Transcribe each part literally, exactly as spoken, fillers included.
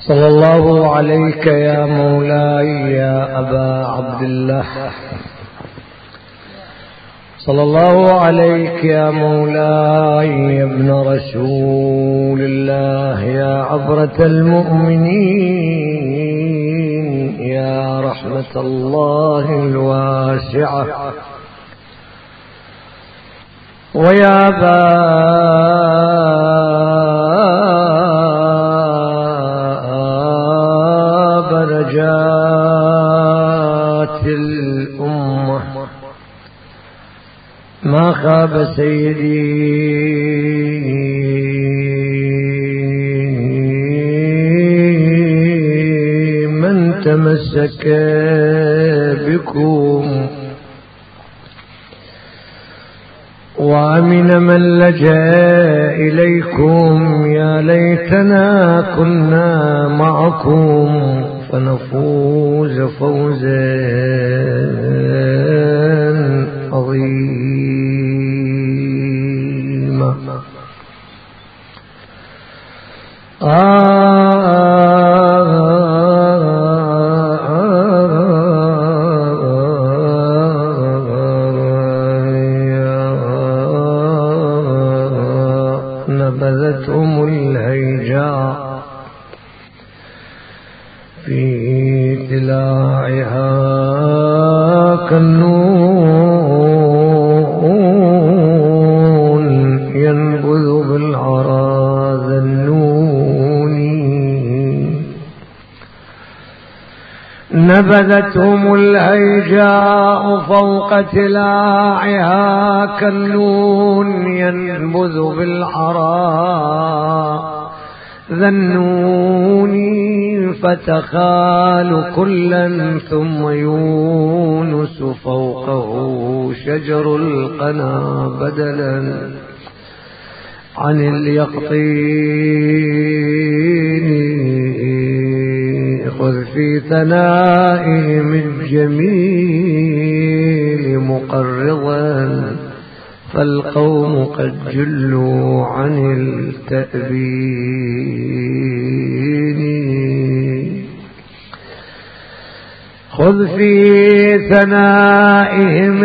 صلى الله عليك يا مولاي يا أبا عبد الله، صلى الله عليك يا مولاي يا ابن رسول الله، يا عبرة المؤمنين، يا رحمة الله الواسعة، ويا باب نجاة الأمة. ما خاب سيدي من تمسك بكم، وأمن من لجأ إليكم. يا ليتنا كنا معكم فنفوز فوزا عظيما. نبذتهم الهيجاء في تلاعها كالنون ينبذ بالعرى ذنوني. نبذتهم الهيجاء فوق تلاعها كالنون ينبذ بالعرى ذنوني. فتخال كلا ثم يونس فوقه شجر القنا بدلا عن اليقطين. خذ في ثنائهم الجميل مقرضا فالقوم قد جلوا عن التأبين. خذ في ثنائهم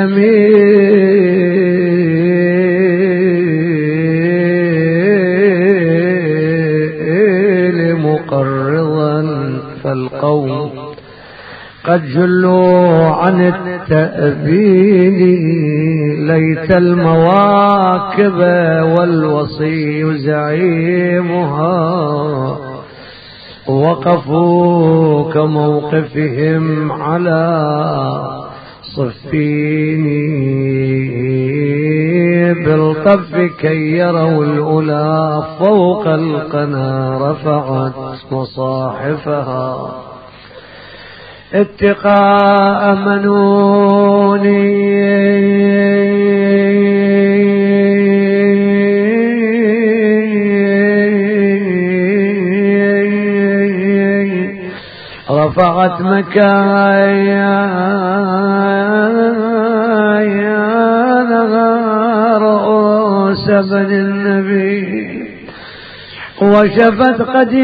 الجميل مقرضا فالقوم قد جلوا عن التأبين. ليت المواكب والوصي زعيمها وقفوا كموقفهم على صفين. بالطف كي يروا الأولى فوق القنا رفعت مصاحفها اتقاء منوني. رفعت مكايا رؤوس بني النبي وشفت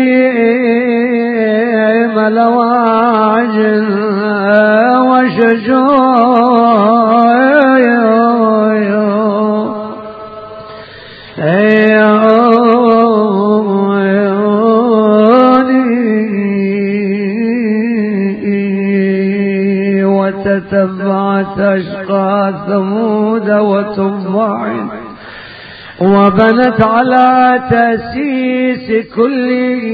قديم لواجل وشجوني. وتتبعت أشقى ثمود وتبع وبنت على تأسيس كل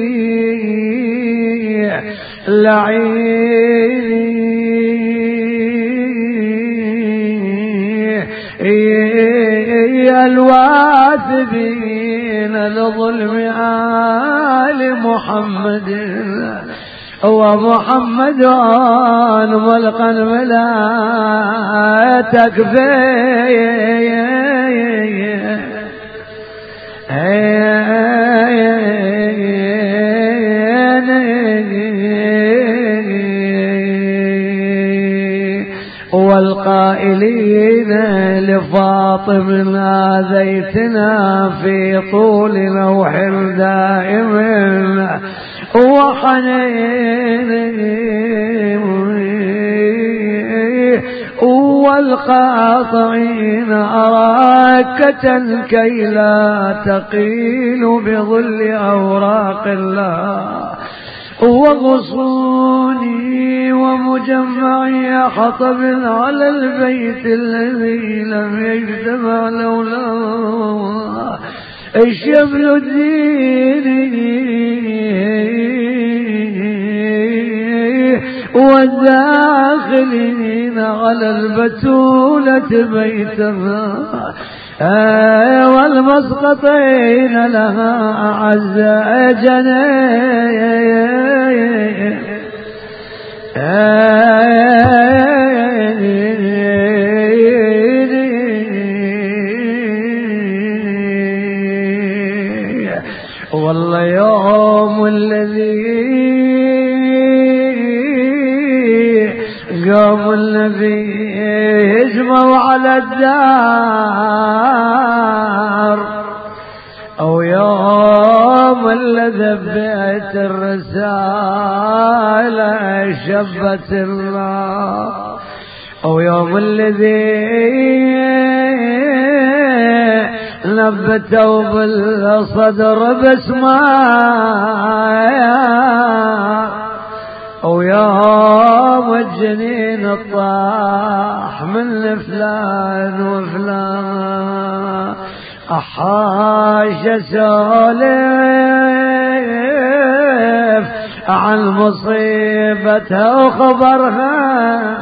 لعين. الواثبين لظلم آل محمد ومحمد ملقا بلا تكفي. والقائلين لفاطم آذيتنا في طول نوح دائم وحنيني والقاطعين أراكة كي لا تقيل بظل أوراق الله وغصوني ومجمعي حطب على البيت الذي لم يجتمع لولا الشمل الديني والداخلين على البتولة بيتها والمسقطين لها أعز جنين والله يوم الذي قام النبي يجمع على الدار أو يوم الذي بيت الرسالة شبت الله أو يوم الذي نبتوا بالصدر بسماء أو يوم الجنين الطاح من فلان وفلان أحاش سولف عن مصيبتها وخبرها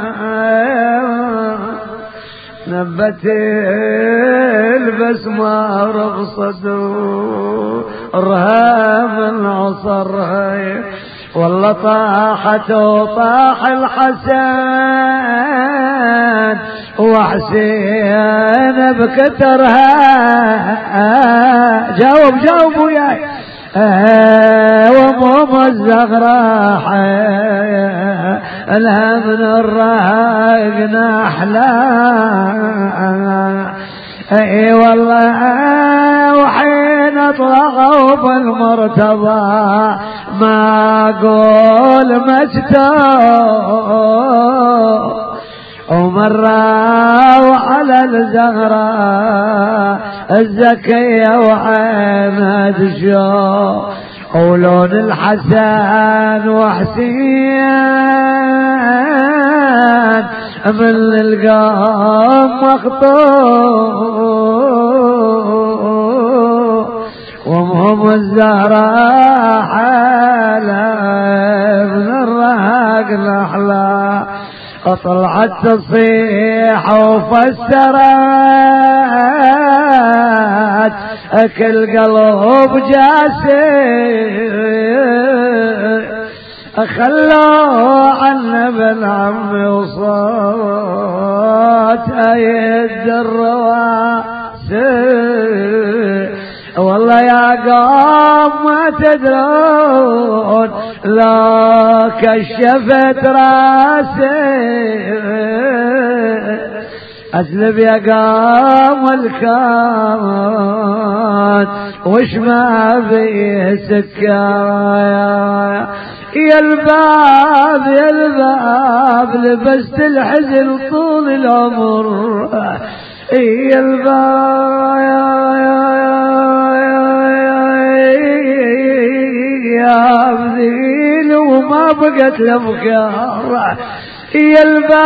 نبت البسمة رقصت رها من عصرها والله طاحت وطاح الحسن وحسين بكترها جاوب جاوب وياي وموم الزغراء لها من الرهق نحلا اي والله وحين اطلقوا بالمرتضى ما اقول مجتوب ومروا على الزهراء الزكية وعينها تشوف ولون الحسن وحسين من القام مخطوب ومهم الزهراء حالة من الرهق الأحلى طلعت تصيح وفسرت كل قلب جاسي خلوا عنا بالعم وصوت ايد الرواسي والله يا قوم ما تدرون لا كشفت راسي أسلب يا قوم الكون وش ما فيه سكايا يا الباب يا الباب لبست الحزن طول العمر يا الباب يا بذيل وما بقت لبكار يا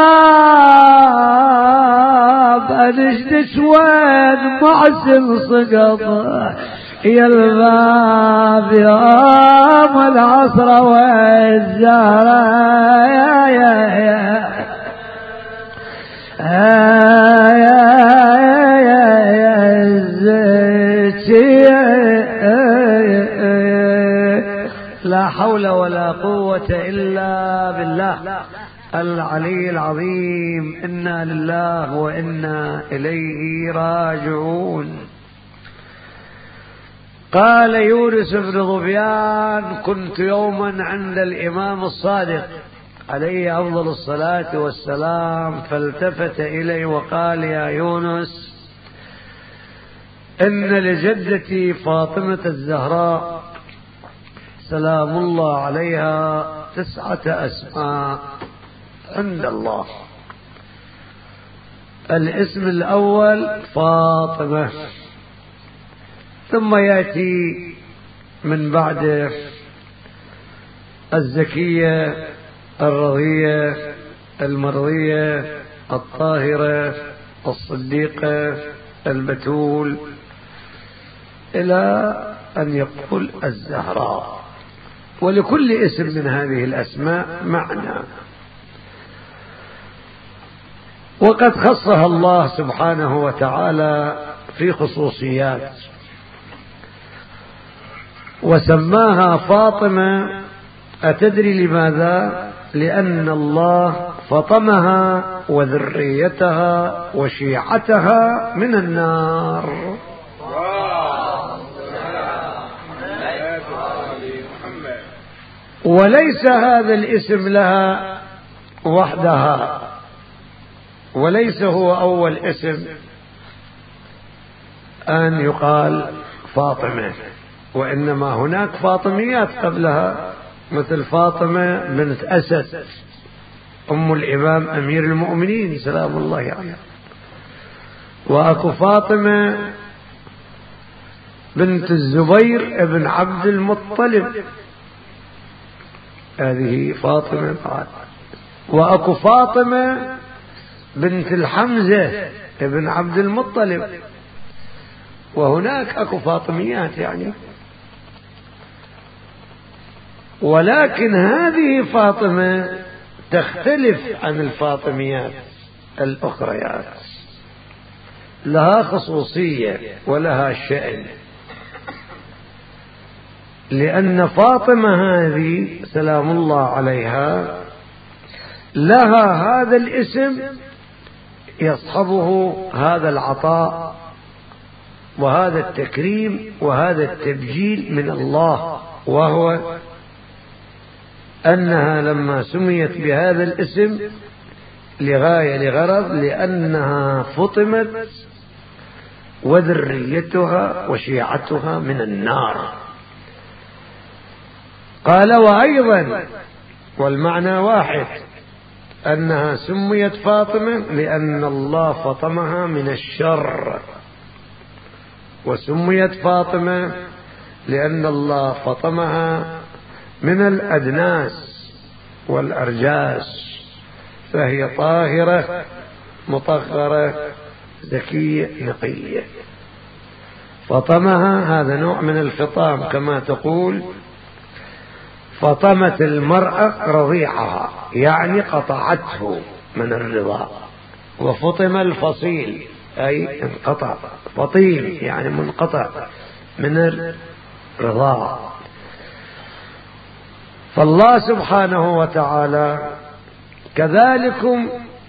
الباب انشدش وين محسن سقط يا الباب يوم العصر والزهرة يا يا يا يا يا يا لا حول ولا قوة إلا بالله العلي العظيم. إنا لله وإنا إليه راجعون. قال يونس بن ظبيان: كنت يوما عند الإمام الصادق عليه أفضل الصلاة والسلام، فالتفت إلي وقال: يا يونس، إن لجدتي فاطمة الزهراء سلام الله عليها تسعة أسماء عند الله. الاسم الأول فاطمة، ثم يأتي من بعده الزكية الرضية المرضية الطاهرة الصديقة البتول، إلى أن يقول الزهراء. ولكل اسم من هذه الأسماء معنى، وقد خصها الله سبحانه وتعالى في خصوصيات، وسماها فاطمة. أتدري لماذا؟ لأن الله فطمها وذريتها وشيعتها من النار. وليس هذا الاسم لها وحدها، وليس هو أول اسم أن يقال فاطمة، وإنما هناك فاطميات قبلها، مثل فاطمة بنت أسد أم الإمام أمير المؤمنين سلام الله عليه، وأكو فاطمة بنت الزبير ابن عبد المطلب، هذه فاطمة بعد. وأكو فاطمة بنت الحمزة ابن عبد المطلب، وهناك أكو فاطميات يعني. ولكن هذه فاطمة تختلف عن الفاطميات الأخريات، لها خصوصية ولها شأن، لأن فاطمة هذه سلام الله عليها لها هذا الاسم يصحبه هذا العطاء وهذا التكريم وهذا التبجيل من الله، وهو أنها لما سميت بهذا الاسم لغاية لغرض، لأنها فطمت وذريتها وشيعتها من النار. قال وأيضا والمعنى واحد، أنها سميت فاطمة لأن الله فطمها من الشر، وسميت فاطمة لأن الله فطمها من الأدناس والأرجاس، فهي طاهرة مطهرة زكية نقية. فطمها هذا نوع من الفطام، كما تقول فطمت المرأة رضيعها، يعني قطعته من الرضاع. وفطم الفصيل أي انقطع، فطيم يعني منقطع من الرضاع. فالله سبحانه وتعالى كذلكم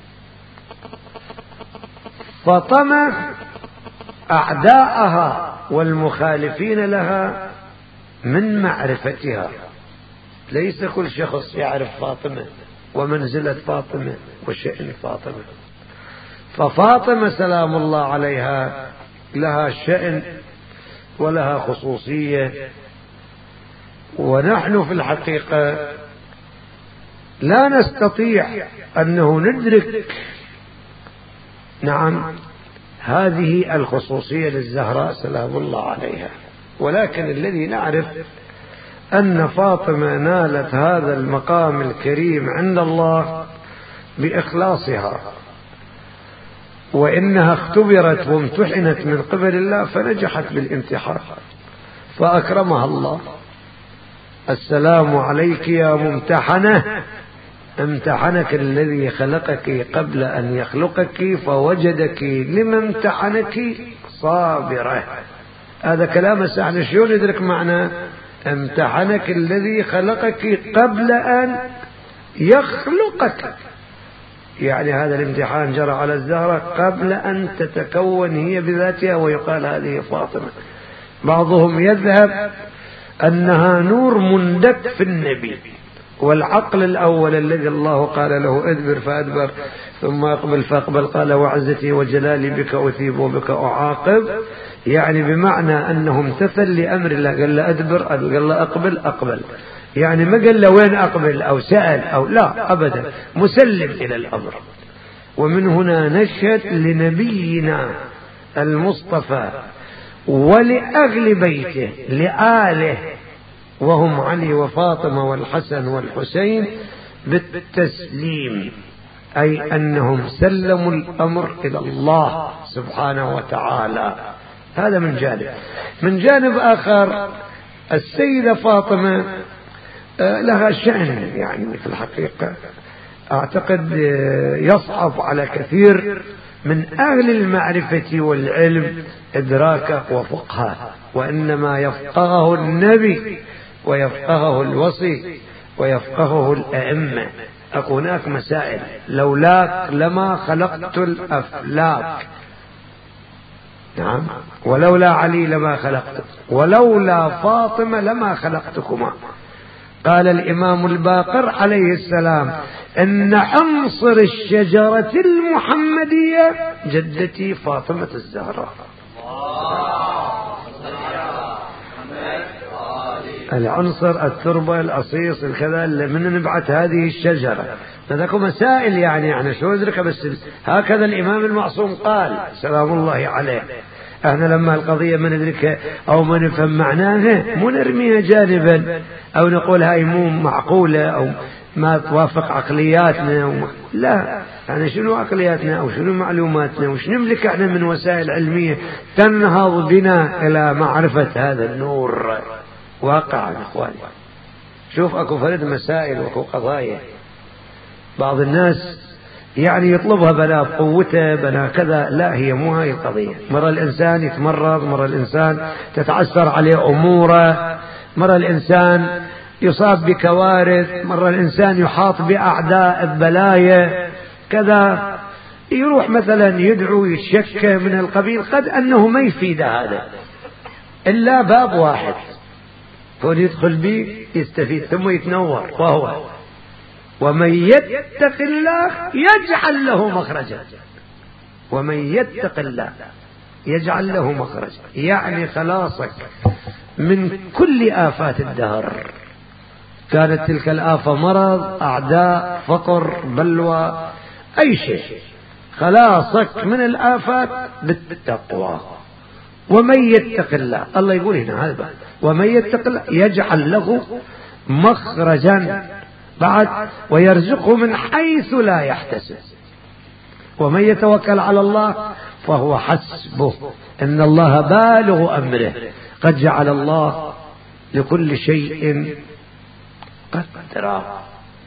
فطم أعداءها والمخالفين لها من معرفتها. ليس كل شخص يعرف فاطمة ومنزلة فاطمة وشأن فاطمة. ففاطمة سلام الله عليها لها شأن ولها خصوصية، ونحن في الحقيقة لا نستطيع أنه ندرك نعم هذه الخصوصية للزهراء سلام الله عليها، ولكن الذي نعرف أن فاطمة نالت هذا المقام الكريم عند الله بإخلاصها، وإنها اختبرت وامتحنت من قبل الله فنجحت بالامتحان فأكرمها الله. السلام عليك يا ممتحنة، امتحنك الذي خلقك قبل أن يخلقك فوجدك لما امتحنك صابرة. هذا كلام سهل، شلون يدرك معنى امتحنك الذي خلقك قبل أن يخلقك؟ يعني هذا الامتحان جرى على الزهرة قبل أن تتكون هي بذاتها، ويقال هذه فاطمة. بعضهم يذهب أنها نور مندك في النبي، والعقل الأول الذي الله قال له ادبر فأدبر ثم أقبل فأقبل قال وعزتي وجلالي بك أثيب وبك أعاقب، يعني بمعنى أنه امتثل لأمر الله، قال له أدبر قال له أقبل أقبل، يعني ما قال له وين أقبل أو سأل أو لا أبدا، مسلم إلى الأمر. ومن هنا نشهد لنبينا المصطفى ولأهل بيته لآله وهم علي وفاطمة والحسن والحسين بالتسليم، أي أنهم سلموا الأمر إلى الله سبحانه وتعالى. هذا من جانب. من جانب آخر السيدة فاطمة لها شأن يعني في الحقيقة أعتقد يصعب على كثير من أهل المعرفة والعلم إدراكه وفقهه، وإنما يفقهه النبي ويفقهه الوصي ويفقهه الأئمة. هناك مسائل لولاك لما خلقت الأفلاك، نعم، ولولا علي لما خلقت، ولولا فاطمة لما خلقتكما. قال الإمام الباقر عليه السلام إن عنصر الشجرة المحمدية جدتي فاطمة الزهراء. العنصر التربة الأصيص الكذا اللي من نبعث هذه الشجرة. هذاك مسائل يعني يعني شو أدرك، بس هكذا الإمام المعصوم قال سلام الله عليه. احنا لما القضية ما ندركها او ما نفهم معناها مو نرميها جانبا او نقول هاي مو معقولة او ما توافق عقلياتنا وما. لا، يعني شنو عقلياتنا او شنو معلوماتنا وش نملك احنا من وسائل علمية تنهض بنا الى معرفة هذا النور واقعا. اخواني شوف اكو فرد مسائل واكو قضايا بعض الناس يعني يطلبها بلا بقوته بلا كذا، لا هي مو هاي القضية. مرة الإنسان يتمرض، مرة الإنسان تتعثر عليه أموره، مرة الإنسان يصاب بكوارث، مرة الإنسان يحاط بأعداء البلايا كذا، يروح مثلا يدعو يتشكى من القبيل، قد أنه ما يفيد هذا إلا باب واحد هو يدخل به يستفيد ثم يتنور، وهو ومن يتق الله يجعل له مخرجا. ومن يتق الله يجعل له مخرجا، يعني خلاصك من كل آفات الدهر، كانت تلك الآفة مرض، أعداء، فقر، بلوى، أي شيء، خلاصك من الآفات بالتقوى. ومن يتق الله، الله يقول هنا هذا، ومن يتق الله يجعل له مخرجا بعد ويرزقه من حيث لا يحتسب. ومن يتوكل على الله فهو حسبه إن الله بالغ أمره قد جعل الله لكل شيء قدرا.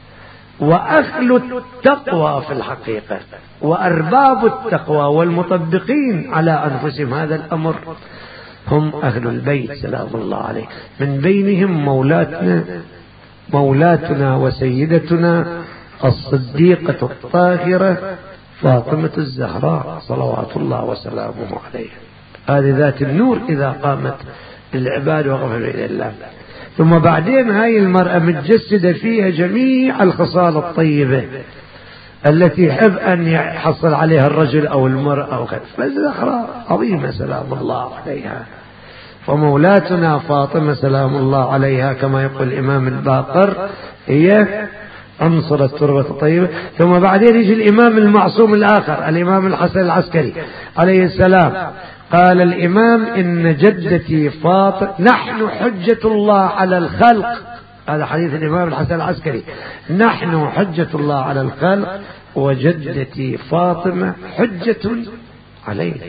وأهل التقوى في الحقيقة وأرباب التقوى والمطبقين على أنفسهم هذا الأمر هم أهل البيت سلام الله عليه، من بينهم مولاتنا مولاتنا وسيدتنا الصديقة الطاهرة فاطمة الزهراء صلوات الله وسلامه عليها. هذه ذات النور إذا قامت للعباد وغفر إلى الله. ثم بعدين هاي المرأة متجسدة فيها جميع الخصال الطيبة التي يحب أن يحصل عليها الرجل أو المرأة أو كذا، فالزهراء عظيمة سلام الله عليها. فمولاتنا فاطمة سلام الله عليها كما يقول الإمام الباقر هي عنصر التربة الطيبة. ثم بعدين يجي الإمام المعصوم الآخر الإمام الحسن العسكري عليه السلام. قال الإمام إن جدتي فاطمة نحن حجة الله على الخلق، هذا حديث الإمام الحسن العسكري، نحن حجة الله على الخلق وجدتي فاطمة حجة علينا،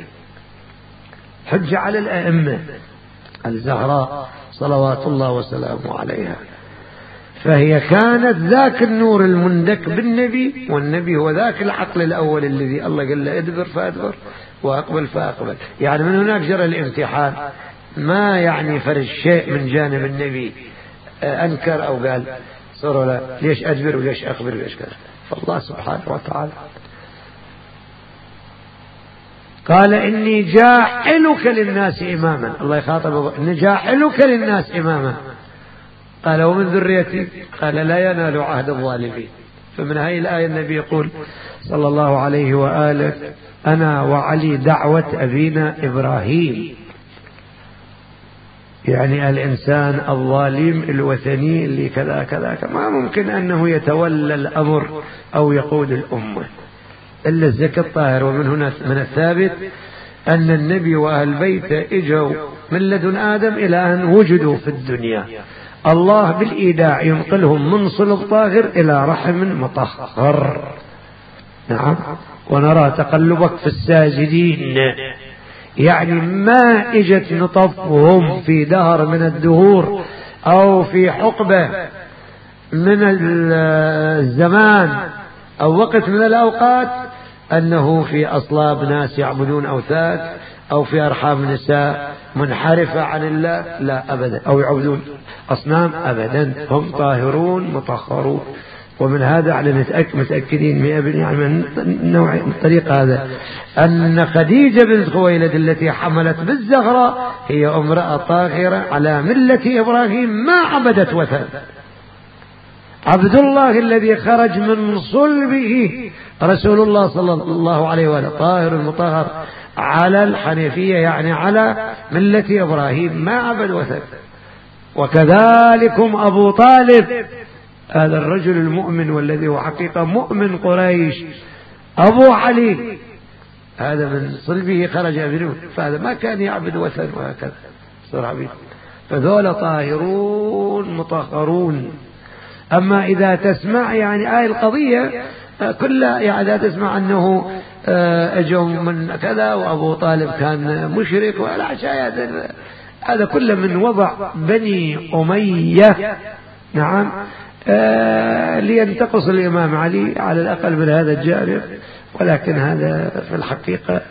حجة على الأئمة الزهراء صلوات الله وسلامه عليها. فهي كانت ذاك النور المندك بالنبي، والنبي هو ذاك العقل الأول الذي الله قال له ادبر فأدبر وأقبل فأقبل. يعني من هناك جرى الامتحان، ما يعني فرج شيء من جانب النبي أنكر أو قال صار لا ليش أدبر وليش أقبل وليش كذا. فالله سبحانه وتعالى قال إني جاعلك للناس إماما، الله يخاطب إني جاعلك للناس إماما قال ومن ذريتي؟ قال لا ينال عهد الظالمين. فمن هذه الآية النبي يقول صلى الله عليه وآله أنا وعلي دعوة أبينا إبراهيم، يعني الإنسان الظالم الوثني اللي كذا كذا ما ممكن أنه يتولى الأمر أو يقود الأمة إلا الزكي الطاهر. ومن هنا من الثابت أن النبي وأهل بيته إجوا من لدن آدم إلى أن وجدوا في الدنيا، الله بالإيداع ينقلهم من صلب طاهر إلى رحم مطهر. نعم. ونرى تقلبك في الساجدين، يعني ما اجت نطفهم في دهر من الدهور أو في حقبة من الزمان أو وقت من الأوقات أنه في أصلاب ناس يعبدون أوثان أو في أرحام نساء منحرفة عن الله، لا أبدا، أو يعبدون أصنام أبدا، هم طاهرون مطهرون. ومن هذا على نتأكد متأكدين مئة بالمئة يعني من النوع من الطريق هذا أن خديجة بنت خويلد التي حملت بالزهراء هي امرأة طاهرة على ملة إبراهيم ما عبدت وثن. عبد الله الذي خرج من صلبه رسول الله صلى الله عليه وسلم طاهر المطهر على الحنيفية، يعني على ملة إبراهيم ما عبد وثن. وكذلكم أبو طالب هذا الرجل المؤمن والذي هو حقيقة مؤمن قريش، أبو علي هذا من صلبه خرج أبنه، فهذا ما كان يعبد وثن وهكذا صار عبيد. فذول طاهرون مطهرون. أما إذا تسمع يعني آية القضية كلها يعني إذا تسمع أنه أجوا من كذا وأبو طالب كان مشرك ولا شيء، هذا كله من وضع بني أمية. نعم. آه لينتقص الإمام علي على الأقل من هذا الجانب، ولكن هذا في الحقيقة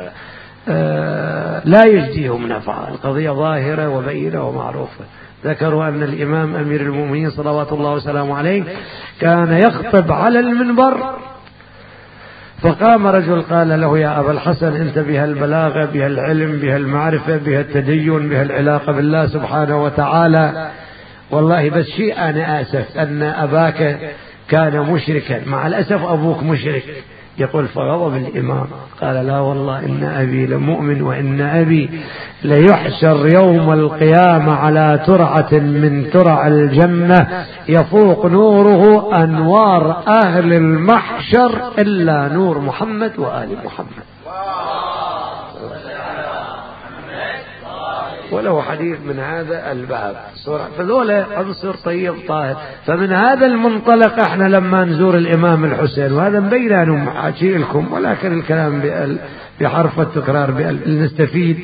آه لا يجديهم نفعا. القضية ظاهرة وبينة ومعروفة. ذكروا أن الإمام أمير المؤمنين صلوات الله وسلامه عليه كان يخطب على المنبر، فقام رجل قال له يا أبا الحسن أنت بها البلاغة بها العلم بها المعرفة بها التدين بها العلاقة بالله سبحانه وتعالى، والله بس شيء أنا آسف أن أباك كان مشركا، مع الأسف أبوك مشرك. يقول فغضب الإمام قال لا والله إن أبي لمؤمن وإن أبي ليحشر يوم القيامة على ترعة من ترع الجنة يفوق نوره أنوار أهل المحشر إلا نور محمد وآل محمد. وله حديث من هذا الباب. فذولا عنصر طيب طاهر. فمن هذا المنطلق احنا لما نزور الإمام الحسين، وهذا مبين أنه محاكي لكم ولكن الكلام بحرف التكرار نستفيد،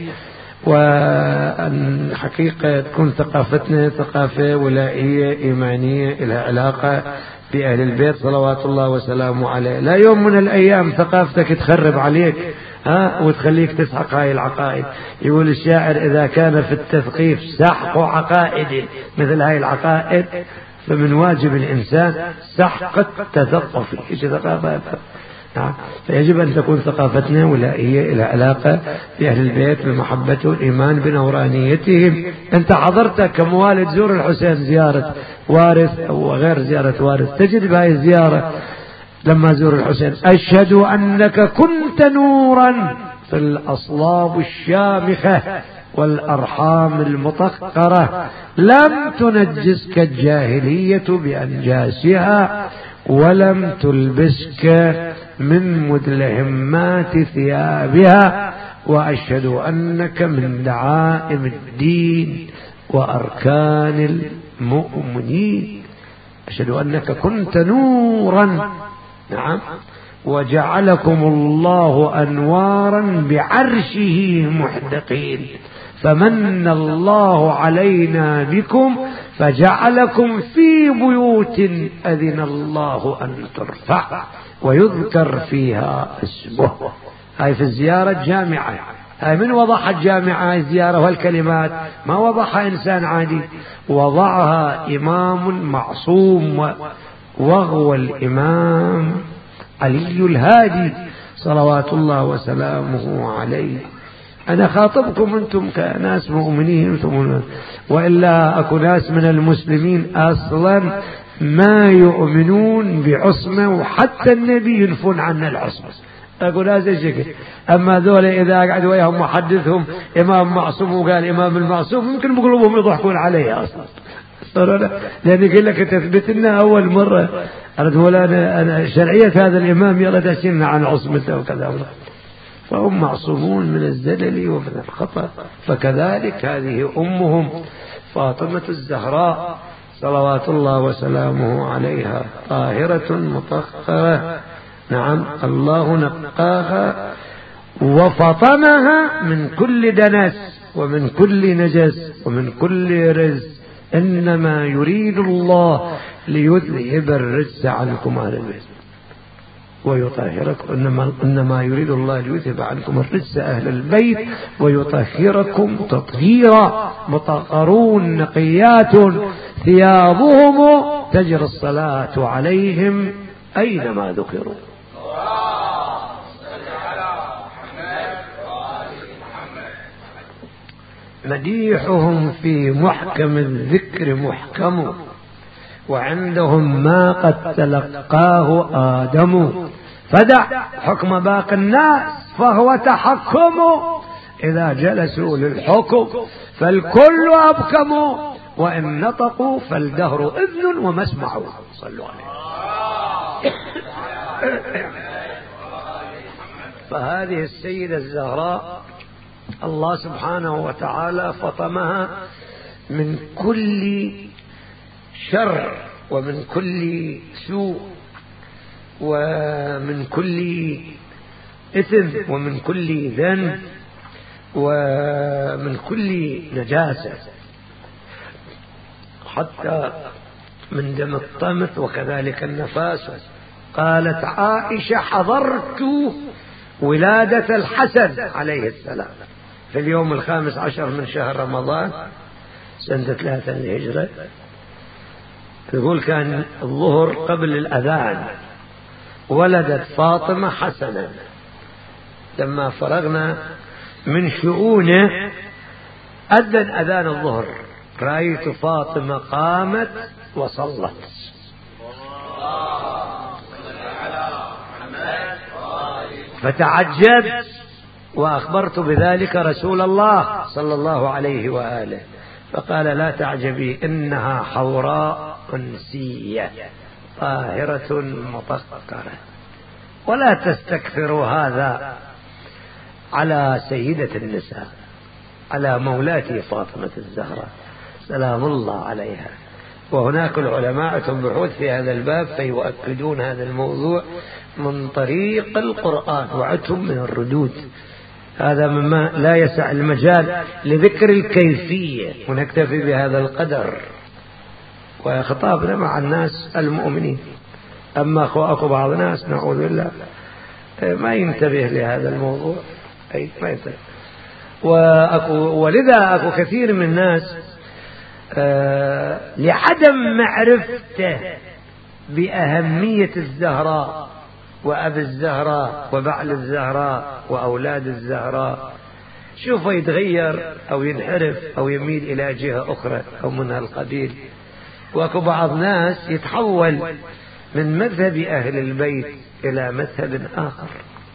وأن حقيقة تكون ثقافتنا ثقافة ولائية إيمانية لها علاقة بأهل البيت صلوات الله وسلامه عليه. لا يوم من الأيام ثقافتك تخرب عليك ها وتخليك تسحق هاي العقائد. يقول الشاعر إذا كان في التثقيف سحق عقائد مثل هاي العقائد فمن واجب الإنسان سحق التثقف. إيش ثقافة؟ فيجب أن تكون ثقافتنا ولائية إلى علاقة بأهل البيت بمحبته والإيمان بنورانيتهم. أنت حضرت كموالد زور الحسين زيارة وارث أو غير زيارة وارث، تجد بهذه الزيارة لما زور الحسين أشهد أنك كنت نورا في الأصلاب الشامخة والأرحام المطهرة لم تنجسك الجاهلية بأنجاسها ولم تلبسك من مدلهمات ثيابها، وأشهد أنك من دعائم الدين وأركان المؤمنين. أشهد أنك كنت نورا. نعم. وجعلكم الله أنوارا بعرشه محدقين، فمن الله علينا بكم فجعلكم في بيوت أذن الله أن ترفع ويذكر فيها اسمه. هاي في الزيارة الجامعة. هاي من وضعها الجامعة الزيارة والكلمات؟ ما وضعها إنسان عادي، وضعها إمام معصوم وهو الإمام علي الهادي صلوات الله وسلامه عليه. أنا خاطبكم أنتم كناس مؤمنين أنتم، وإلا أكو ناس من المسلمين أصلا ما يؤمنون بعصمة، وحتى النبي ينفون عنا العصمة. أقول هذا شكل. أما ذولا إذا قعد وياهم محدثهم إمام معصوم وقال إمام المعصوم، يمكن بقلوبهم يضحكون عليه أصلا، لأن يقول لك تثبت لنا أول مرة أردت ولا أنا, أنا شرعية هذا الإمام يلا تسلنا عن عصمته وكذا. فهم معصومون من الزلل ومن الخطأ. فكذلك هذه أمهم فاطمة الزهراء صلوات الله وسلامه عليها طاهرة مطهرة. نعم، الله نقاها وفطمها من كل دنس ومن كل نجس ومن كل رزق. إنما يريد الله ليذهب الرجس عنكم أهل البيت ويطهركم. إنما, إنما يريد الله ليذهب عنكم الرجس أهل البيت ويطهركم تطهيرا. مطهرون نقيات ثيابهم تجري الصلاة عليهم أينما ذكروا. مديحهم في محكم الذكر محكم، وعندهم ما قد تلقاه آدم. فدع حكم باقي الناس فهو تحكم، إذا جلسوا للحكم فالكل أبكم، وإن نطقوا فالدهر إذن ومسمعوا. صلوا عليه. فهذه السيدة الزهراء الله سبحانه وتعالى فطمها من كل شر ومن كل سوء ومن كل إثم ومن كل ذنب ومن كل نجاسة، حتى من دم الطمث وكذلك النفاس. قالت عائشة حضرت ولادة الحسن عليه السلام في اليوم الخامس عشر من شهر رمضان سنة ثلاثة للهجرة. تقول كان الظهر قبل الأذان، ولدت فاطمة حسنا. لما فرغنا من شؤونه أذن أذان الظهر، رأيت فاطمة قامت وصلت. فتعجبت وأخبرت بذلك رسول الله صلى الله عليه وآله، فقال لا تعجبي إنها حوراء أنسية طاهرة مطهرة. ولا تستكثروا هذا على سيدة النساء، على مولاتي فاطمة الزهراء سلام الله عليها. وهناك العلماء عندهم بحوث في هذا الباب فيؤكدون هذا الموضوع من طريق القرآن، وعدهم من الردود. هذا مما لا يسع المجال لذكر الكيفية، ونكتفي بهذا القدر وخطابنا مع الناس المؤمنين. أما أخو بعض الناس نعوذ بالله ما ينتبه لهذا الموضوع، أي ما ينتبه. وأكو ولذا أكو كثير من الناس آه لعدم معرفته بأهمية الزهراء وأبي الزهراء وبعل الزهراء وأولاد الزهراء، شوفه يتغير أو ينحرف أو يميل إلى جهة أخرى أو من القبيل. وأكو بعض ناس يتحول من مذهب أهل البيت إلى مذهب آخر.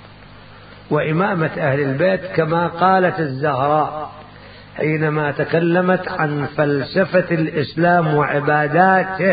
وإمامة أهل البيت كما قالت الزهراء حينما تكلمت عن فلسفة الإسلام وعباداته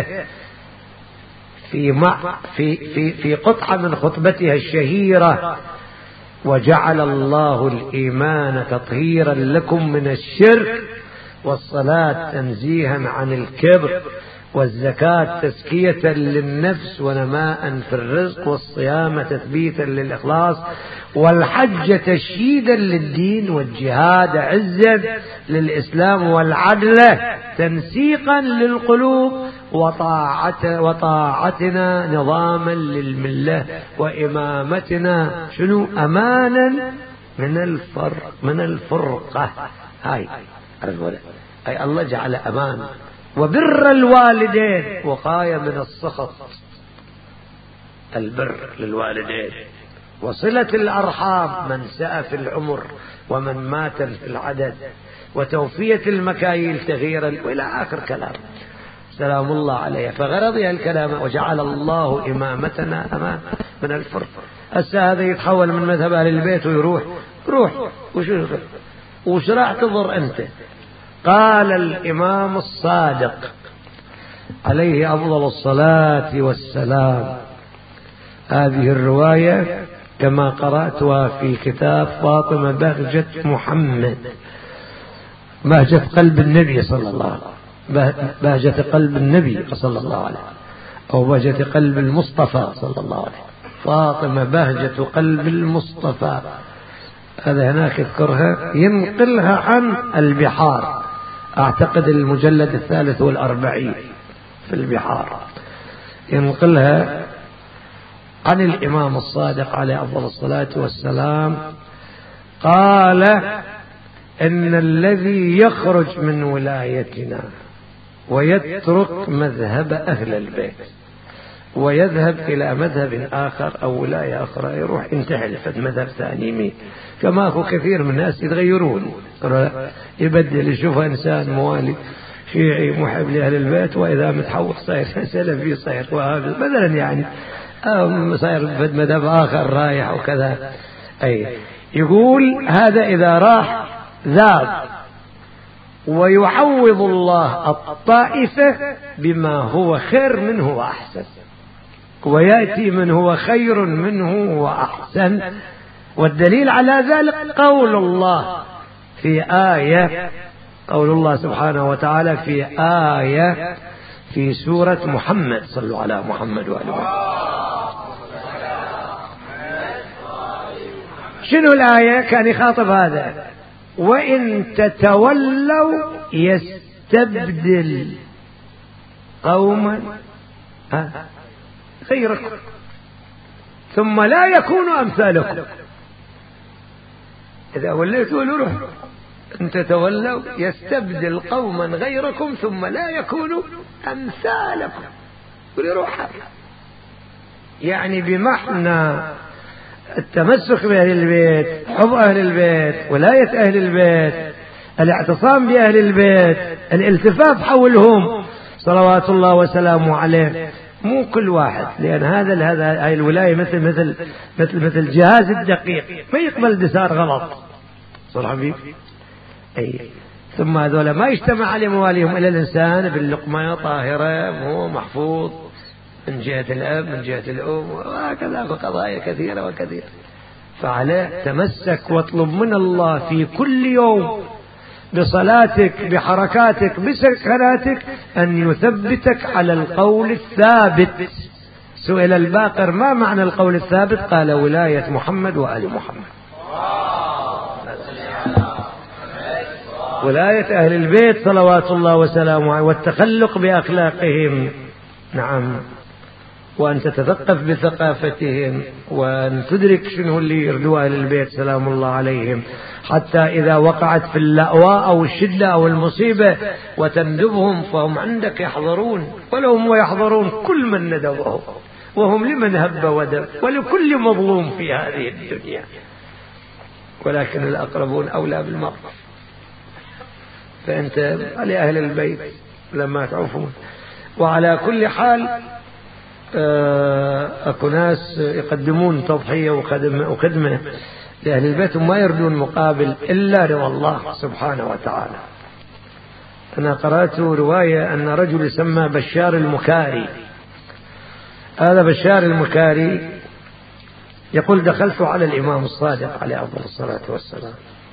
في في في في قطعة من خطبتها الشهيرة: وجعل الله الإيمان تطهيرا لكم من الشرك، والصلاة تنزيها عن الكبر، والزكاة تزكية للنفس ونماء في الرزق، والصيام تثبيتا للإخلاص، والحج تشييدا للدين، والجهاد عزا للإسلام، والعدل تنسيقا للقلوب، وطاعة وطاعتنا نظاما للملة، وإمامتنا شنو أمانا من الفرق من الفرقة. هاي أي الله جعل أمان. وبر الوالدين وقاية من السخط، البر للوالدين وصلة الأرحام، من ساء في العمر ومن مات في العدد، وتوفية المكاييل تغييرا، وإلى آخر كلام سلام الله عليه. فغرضي الكلام وجعل الله إمامتنا أمام من الفرق. هسه هذا يتحول من مذهب أهل البيت ويروح روح وش راح تضر أنت؟ قال الإمام الصادق عليه أفضل الصلاة والسلام، هذه الرواية كما قرأتها في كتاب فاطمة بهجة محمد، بهجة قلب النبي صلى الله عليه وسلم، بهجة قلب النبي صلى الله عليه وسلم، أو بهجة قلب المصطفى صلى الله عليه وسلم. فاطمة بهجة قلب المصطفى، هذا هناك يذكرها، ينقلها عن البحار، أعتقد المجلد الثالث والأربعين في البحار، ينقلها عن الإمام الصادق عليه أفضل الصلاة والسلام، قال إن الذي يخرج من ولايتنا ويترك مذهب أهل البيت ويذهب إلى مذهب آخر أو ولاية أخرى، يروح ينتحل في مذهب ثاني مين، كما هو كثير من الناس يتغيرون، يبدل، يشوف إنسان موالي شيعي محب لأهل البيت وإذا متحول صاير سلفي صاير وهابي مثلا، يعني أو صاير في مذهب آخر رايح وكذا. أي يقول هذا إذا راح ذاب، ويعوض الله الطائفة بما هو خير منه وأحسن، ويأتي من هو خير منه وأحسن. والدليل على ذلك قول الله في آية، قول الله سبحانه وتعالى في آية في سورة محمد، صلوا على محمد وآل محمد. شنو الآية؟ كان يخاطب هذا: وإن تتولوا يستبدل قوما غيركم ثم لا يكونوا أمثالكم. إذا وليتوا لروح إن تتولوا يستبدل قوما غيركم ثم لا يكونوا أمثالكم. ولروح يعني بمعنى التمسك بأهل البيت، حب أهل البيت، ولاية أهل البيت، الاعتصام بأهل البيت، الالتفاف حولهم صلوات الله وسلامه عليه. مو كل واحد، لأن هذا هذا هاي الولاية مثل مثل مثل مثل جهاز الدقيق، ما يقبل دسار غلط صار حبيب. أي ثم هذول ما يجتمع على مواليهم إلا الإنسان باللقمة طاهرة، مو محفوظ من جهة الأب من جهة الأم، وهكذا قضايا كثيرة وكثيرة. فعليه تمسك واطلب من الله في كل يوم بصلاتك بحركاتك بسكناتك أن يثبتك على القول الثابت. سئل الباقر ما معنى القول الثابت؟ قال ولاية محمد وآل محمد، ولاية أهل البيت صلوات الله وسلامه عليه، والتخلق بأخلاقهم. نعم، وأن تتثقف بثقافتهم، وأن تدرك شنو اللي يردوا أهل البيت سلام الله عليهم، حتى إذا وقعت في اللأواء أو الشدة أو المصيبة وتندبهم فهم عندك يحضرون، ولو هم يحضرون كل من ندبه، وهم لمن هب ودب، ولكل مظلوم في هذه الدنيا، ولكن الأقربون أولى بالمرء. فأنت لأهل البيت لما تعرفون. وعلى كل حال أكو ناس يقدمون تضحية وخدمة لأهل البيت وما يردون مقابل إلا رضا الله سبحانه وتعالى. أنا قرأت رواية أن رجل يسمى بشار المكاري. هذا بشار المكاري يقول دخلت على الإمام الصادق عليه أفضل الصلاة والسلام،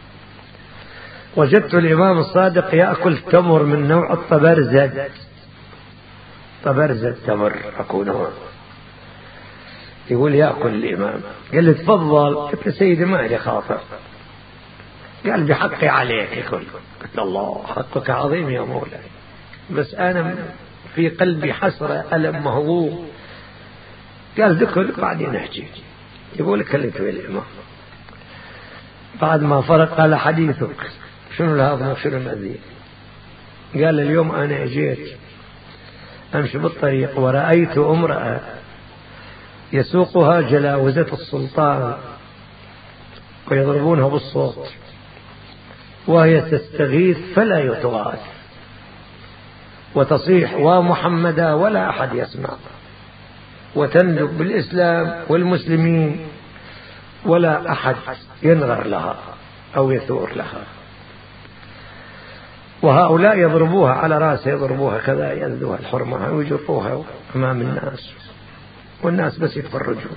وجدت الإمام الصادق يأكل تمر من نوع الطبرزد. طبرزد تمر أكو نوع، يقول يأكل الإمام. قال لي تفضل. قلت له سيدي ما لي خاطر. قال بحقي عليك يقول. قلت الله حقك عظيم يا مولاي، بس أنا في قلبي حسرة ألم مهضوم. قال دخل بعدين نحكي. يقول كلمت الإمام بعد ما فرق قال حديثك شنو الهضم شنو المأذي؟ قال اليوم أنا أجيت أمشي بالطريق ورأيت امرأة يسوقها جلاوزة السلطان ويضربونها بالصوت، وهي تستغيث فلا يتغاث، وتصيح ومحمدا ولا أحد يسمع، وتندب بالإسلام والمسلمين ولا أحد ينغر لها أو يثور لها. وهؤلاء يضربوها على رأسها، يضربوها كذا، ينذوها الحرمة ويجروها أمام الناس، والناس بس يتفرجون.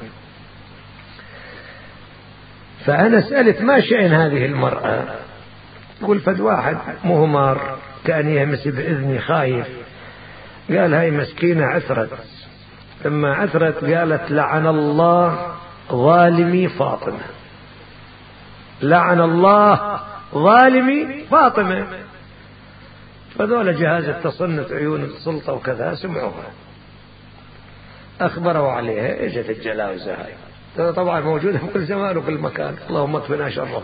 فأنا سألت ما شأن هذه المرأة؟ يقول فد واحد مهمار كان يهمس بإذني خايف، قال هاي مسكينة عثرت، لما عثرت قالت لعن الله ظالمي فاطمة، لعن الله ظالمي فاطمة. فذول جهاز التصنت عيون السلطة وكذا سمعوها، أخبروا عليها، اجت الجلاوزة هاي طبعا موجودة في كل زمان وكل مكان، اللهم اكفنا شرها.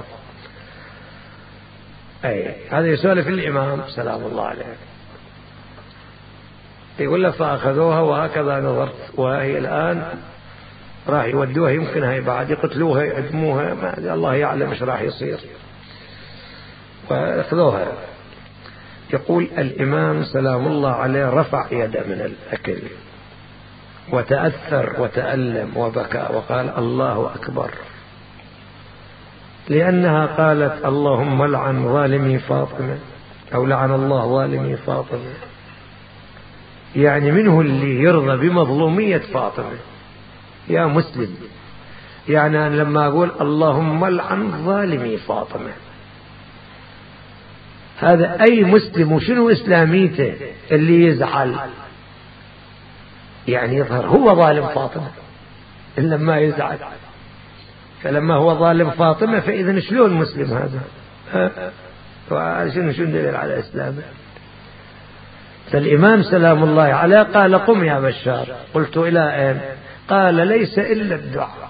أي هذا يسولف الإمام سلام الله عليه، يقول له فأخذوها وهكذا نظرت، وهي الآن راح يودوها، يمكن هاي بعد يقتلوها يعدموها، ما الله يعلم ايش راح يصير، وأخذوها. يقول الإمام سلام الله عليه رفع يده من الأكل وتأثر وتألم وبكى وقال الله أكبر، لأنها قالت اللهم لعن ظالمي فاطمة، أو لعن الله ظالمي فاطمة، يعني منه اللي يرضى بمظلومية فاطمة يا مسلم، يعني أنا لما أقول اللهم لعن ظالمي فاطمة، هذا أي مسلم وشنو إسلاميته اللي يزعل، يعني يظهر هو ظالم فاطمة إلا ما يزعل، فلما هو ظالم فاطمة فإذا شلون مسلم هذا؟ شنو شنو دليل على إسلامه؟ فالإمام سلام الله عليه قال قم يا بشار. قلت إلى أين؟ قال ليس إلا الدعاء،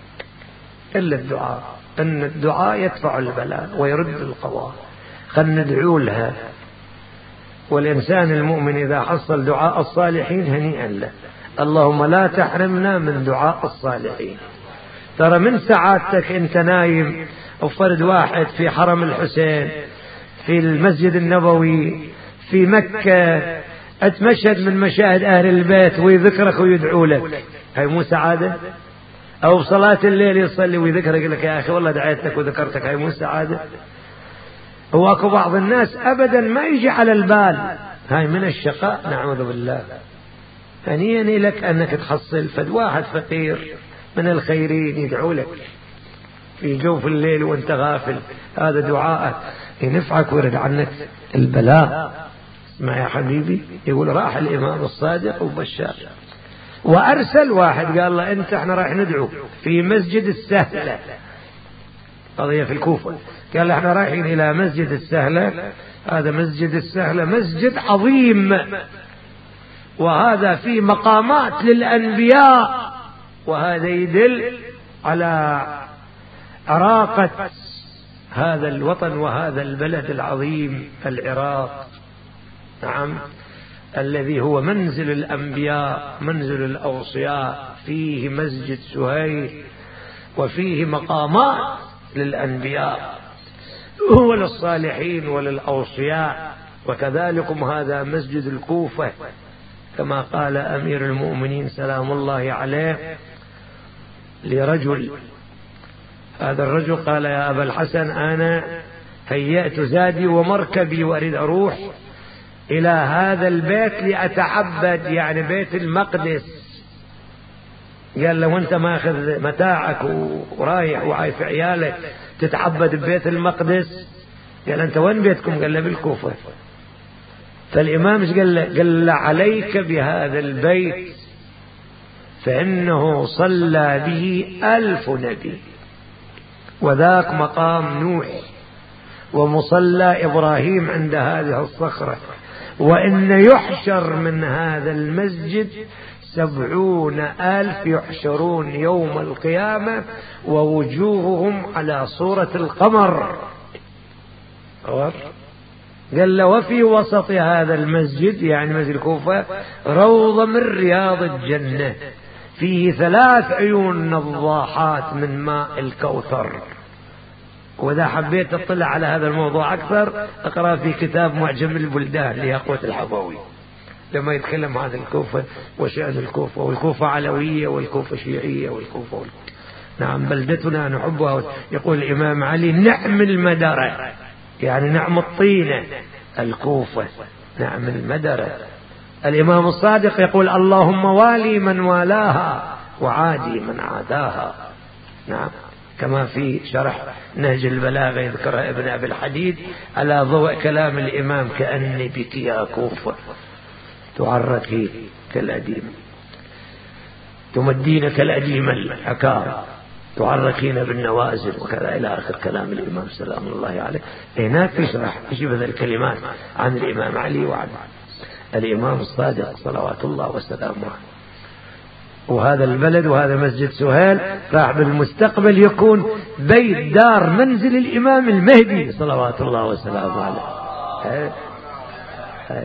إلا الدعاء، أن الدعاء يدفع البلاء ويرد القضاء، خلنا ندعو لها. والإنسان المؤمن إذا حصل دعاء الصالحين هنيئا له، اللهم لا تحرمنا من دعاء الصالحين. ترى من سعادتك أنت نايم وفرد واحد في حرم الحسين، في المسجد النبوي، في مكة، أتمشهد من مشاهد أهل البيت ويذكرك ويدعو لك، هاي مو سعادة؟ أو صلاة الليل يصلي ويذكرك لك يا أخي والله دعيتك وذكرتك، هاي مو سعادة؟ هو أكو بعض الناس أبدا ما يجي على البال، هاي من الشقاء نعوذ بالله. هنيئا لك أنك تحصل فد واحد فقير من الخيرين يدعو لك في جوف الليل وانت غافل، هذا دعاء ينفعك ويرد عنك البلاء. اسمع يا حبيبي، يقول راح الإمام الصادق وبشار وأرسل واحد قال له أنت احنا رايح ندعو في مسجد السهلة، قضية في الكوفة، قال له احنا رايحين إلى مسجد السهلة، هذا مسجد السهلة مسجد عظيم، وهذا فيه مقامات للأنبياء، وهذا يدل على عراقة هذا الوطن وهذا البلد العظيم العراق، نعم، الذي هو منزل الأنبياء منزل الأوصياء، فيه مسجد سهيل وفيه مقامات للأنبياء وللصالحين وللأوصياء، وكذلكم هذا مسجد الكوفة كما قال أمير المؤمنين سلام الله عليه لرجل، هذا الرجل قال يا أبا الحسن أنا هيأت زادي ومركبي وأريد أروح إلى هذا البيت لأتعبد، يعني بيت المقدس. قال له وانت ماخذ متاعك ورايح وعايف عيالك تتعبد ببيت المقدس؟ قال انت وين بيتكم؟ قال له بالكوفة. فالإمام قال له قال له عليك بهذا البيت فإنه صلى به ألف نبي، وذاك مقام نوح، ومصلى إبراهيم عند هذه الصخرة، وإن يحشر من هذا المسجد سبعون ألف يحشرون يوم القيامة ووجوههم على صورة القمر. قال له وفي وسط هذا المسجد يعني مسجد الكوفة روضة من رياض الجنة، فيه ثلاث عيون نضاحات من ماء الكوثر. وإذا حبيت تطلع على هذا الموضوع أكثر اقرأ في كتاب معجم البلدان لياقوت الحفوي لما يتكلم عن الكوفة وشأن الكوفة، والكوفة علوية والكوفة شيعية والكوفة والكوفة. نعم بلدتنا نحبها. يقول الإمام علي نعم المدرة، يعني نعم الطينة الكوفة، نعم المدرة. الإمام الصادق يقول اللهم والي من والاها وعادي من عاداها. نعم كما في شرح نهج البلاغة يذكرها ابن أبي الحديد على ضوء كلام الإمام كأني بك يا كوفة تعركي كالأديم تمدين كالأديم العكار تعركين بالنوازل وكذا إلى آخر كلام الإمام سلام الله عليه. هناك يشرح يشبه الكلمات عن الإمام علي وعن الإمام الصادق صلوات الله وسلامه عليه. وهذا البلد وهذا مسجد سهيل راح بالمستقبل يكون بيت دار منزل الإمام المهدي صلوات الله وسلامه عليه. هي. هي.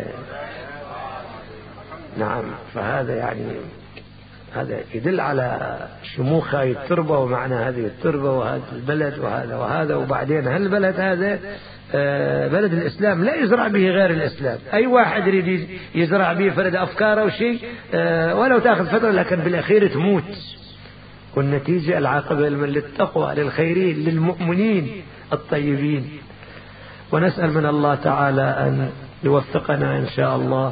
نعم فهذا يعني هذا يدل على شموخ هذه التربة ومعنى هذه التربة وهذا البلد وهذا وهذا. وبعدين هالبلد هذا بلد الإسلام لا يزرع به غير الإسلام. أي واحد يريد يزرع به فرد أفكاره وشيء ولو تأخذ فترة لكن بالأخير تموت. والنتيجة العاقبة للتقوى للخيرين للمؤمنين الطيبين. ونسأل من الله تعالى أن يوفقنا إن شاء الله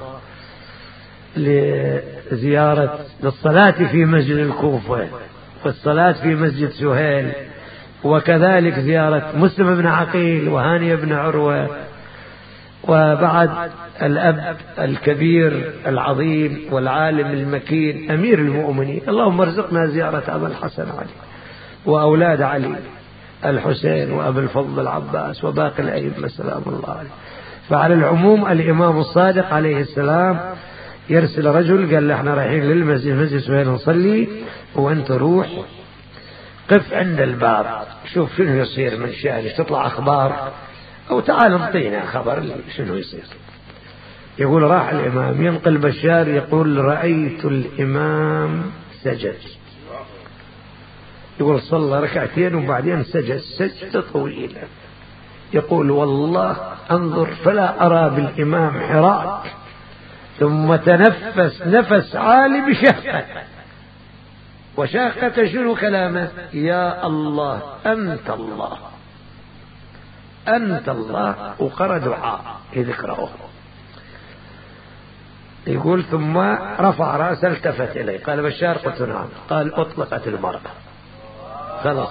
لزيارة للصلاة في مسجد الكوفة والصلاة في مسجد سهيل، وكذلك زيارة مسلم بن عقيل وهاني بن عروة، وبعد الأب الكبير العظيم والعالم المكين أمير المؤمنين. اللهم ارزقنا زيارة أبا الحسن علي وأولاد علي الحسين وأبي الفضل العباس وباقي الأئمة سلام الله عليه. فعلى العموم الإمام الصادق عليه السلام يرسل رجل قال له احنا رايحين للمسجد مسجد سهيل نصلي وانت روح قف عند الباب شوف شنو يصير من شأنه، تطلع أخبار أو تعال انطينا خبر شنو يصير. يقول راح الإمام ينقل بشار يقول رأيت الإمام سجد. يقول صلى ركعتين وبعدين سجد سجدة طويلة. يقول والله انظر فلا أرى بالإمام حراك، ثم تنفس نفس عالي بشهقة. وشاقة شنو كلامه؟ يا الله أنت الله أنت الله، وقرأ دعاء يذكره. يقول ثم رفع رأسه التفت إليه قال بشار قلت نعم. قال أطلقت المرأة خلاص.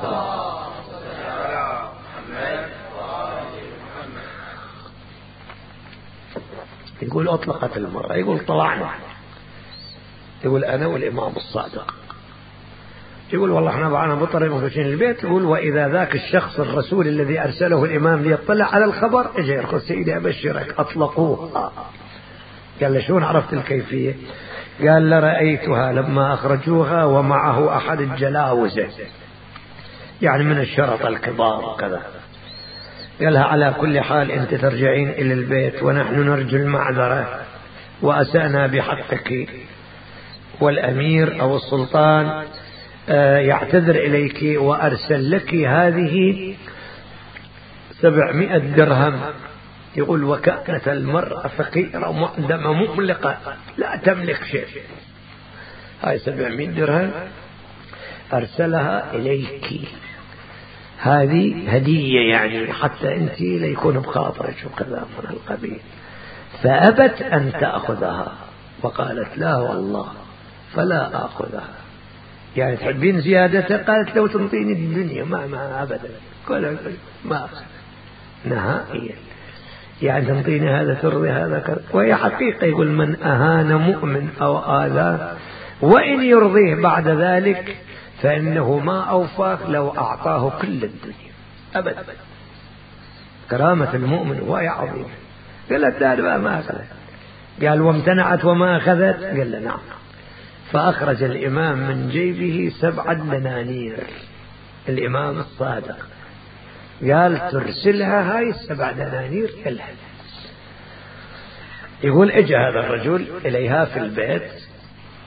يقول أطلقت المرأة. يقول طلعنا. يقول أنا والإمام الصادق. يقول والله احنا معنا مطر مفشين البيت. يقول وإذا ذاك الشخص الرسول الذي أرسله الإمام ليطلع على الخبر اجى يقول سيدي أبشرك أطلقوها. قال له شلون عرفت الكيفية؟ قال لرأيتها لما أخرجوها ومعه أحد الجلاوزة يعني من الشرطة الكبار وكذا. قالها على كل حال أنت ترجعين إلى البيت ونحن نرجو المعذرة وأسأنا بحقك، والأمير أو السلطان يعتذر إليك وأرسل لك هذه سبعمائة درهم. يقول وكانت المرأة فقيرة مؤدمة مملقة لا تملك شيء. هاي سبعمائة درهم أرسلها إليك، هذه هدية يعني حتى أنت ليكون بخاطرك وكذا من القبيل. فأبت أن تأخذها وقالت لا والله فلا أخذها. يعني تحبين زيادتها؟ قالت لو تنطيني الدنيا ما ما أبدا قال ما أخذ نهائيا. يعني تنطيني هذا ترضي هذا كذا. وهي حقيقة. يقول من أهان مؤمن أو آذاه وإن يرضيه بعد ذلك فإنه ما أوفاه لو أعطاه كل الدنيا أبدا. كرامة المؤمن وهي عظيمة. قالت لا ما أخذت. قال وامتنعت وما أخذت؟ قال نعم. فأخرج الإمام من جيبه سبعة دنانير الإمام الصادق. قال ترسلها هاي السبع دنانير إلها. يقول اجى هذا الرجل إليها في البيت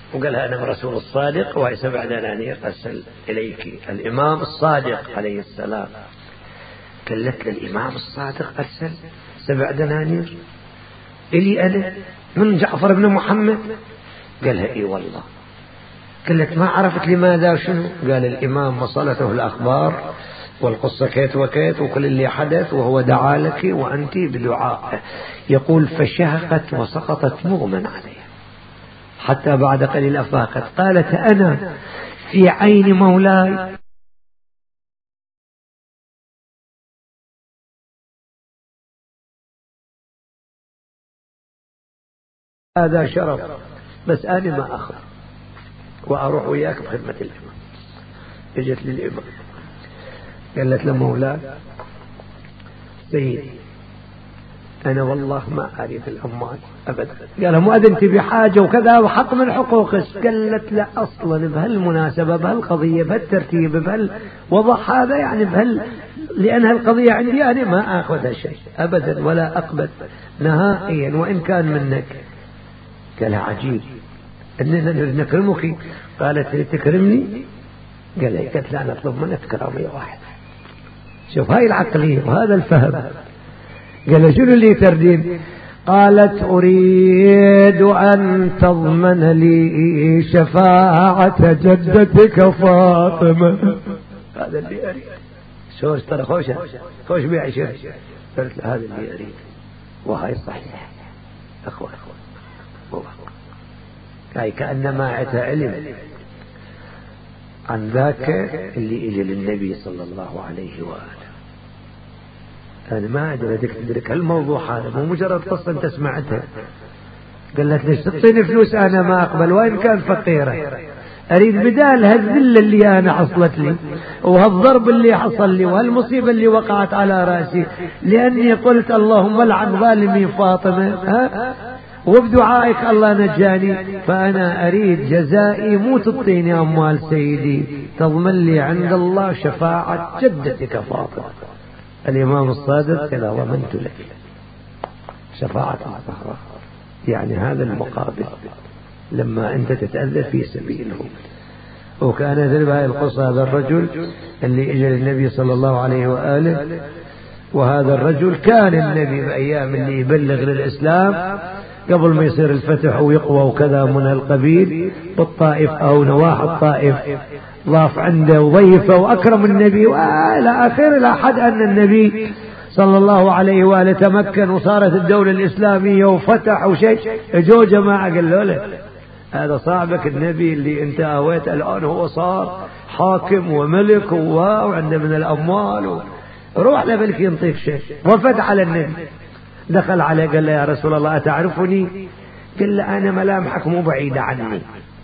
وقال أنا الرسول الصادق وهي سبع دنانير أرسل إليك الإمام الصادق عليه السلام. قالت الإمام الصادق أرسل سبع دنانير إلي أنا من جعفر بن محمد؟ قالها إي والله. قالت ما عرفت لماذا شنو؟ قال الإمام وصلته الأخبار والقصة كيت وكيت وكل اللي حدث وهو دعا لك وأنت بدعاء. يقول فشهقت وسقطت مغمى عليها حتى بعد قليل أفاقت. قالت أنا في عين مولاي هذا شرف، بس أنا ما أخذ وأروح وياك بخدمة الإمام. اجت للإمام قالت له مولاي سيدي أنا والله ما أريد الأموال أبدا. قال مو أنت بحاجة وكذا وحق من حقوقك. قالت لا أصلا بهالمناسبة بهالقضية بهالترتيب بهالوضع هذا يعني بهال لأن هالقضية عندي أنا ما أخذ شيء أبدا ولا أقبل نهائيا وإن كان منك. قال عجيب أننا نكرمك. قالت تكرمني؟ قال لي قالت لا نطلب منك كرامية واحدة. شوف هاي العقلية وهذا الفهم. قال شنو اللي تردين؟ قالت أريد أن تضمن لي شفاعة جدتك فاطمة. هذا اللي أريد. شوش ترى خوشة خوش بعشر. قالت هذا اللي أريد وهاي صحيح أخوة أخوة هاي كأنما عتها علم عن ذاك اللي إجى للنبي صلى الله عليه وآله. أنا ما أدري بدك تدرك هالموضوع هذا مو مجرد قصة أنت سمعتها. قالت ليش تعطيني فلوس أنا ما أقبل وإن كان فقيرة أريد بدال هالذلة اللي أنا حصلت لي وهالضرب اللي حصل لي وهالمصيبة اللي وقعت على رأسي لأني قلت اللهم لعن ظالمي فاطمة ها وبدعائك الله نجاني. فأنا أريد جزائي مو تعطيني أموال سيدي تضمن لي عند الله شفاعة جدتك فاطمة. الإمام الصادق قال ضمنت لك شفاعة الزهراء يعني هذا المقابل لما أنت تتأذى في سبيله. وكان يدرب هذه القصة هذا الرجل اللي اجى للنبي صلى الله عليه وآله. وهذا الرجل كان النبي بأيام اللي يبلغ للإسلام قبل ما يصير الفتح ويقوى وكذا من القبيل بالطائف أو نواحي الطائف ضاف عنده وضيفه وأكرم النبي وإلى آخر إلى حد أن النبي صلى الله عليه وآله تمكن وصارت الدولة الإسلامية وفتح وشيء. جو جماعة قالوا له هذا صاحبك النبي اللي انت آويت الآن هو صار حاكم وملك وعنده من الأموال و... روح لبلك ينطيك شيء. وفد على النبي دخل عليه قال له يا رسول الله أتعرفني؟ قال له أنا ملامحك مو بعيدة عني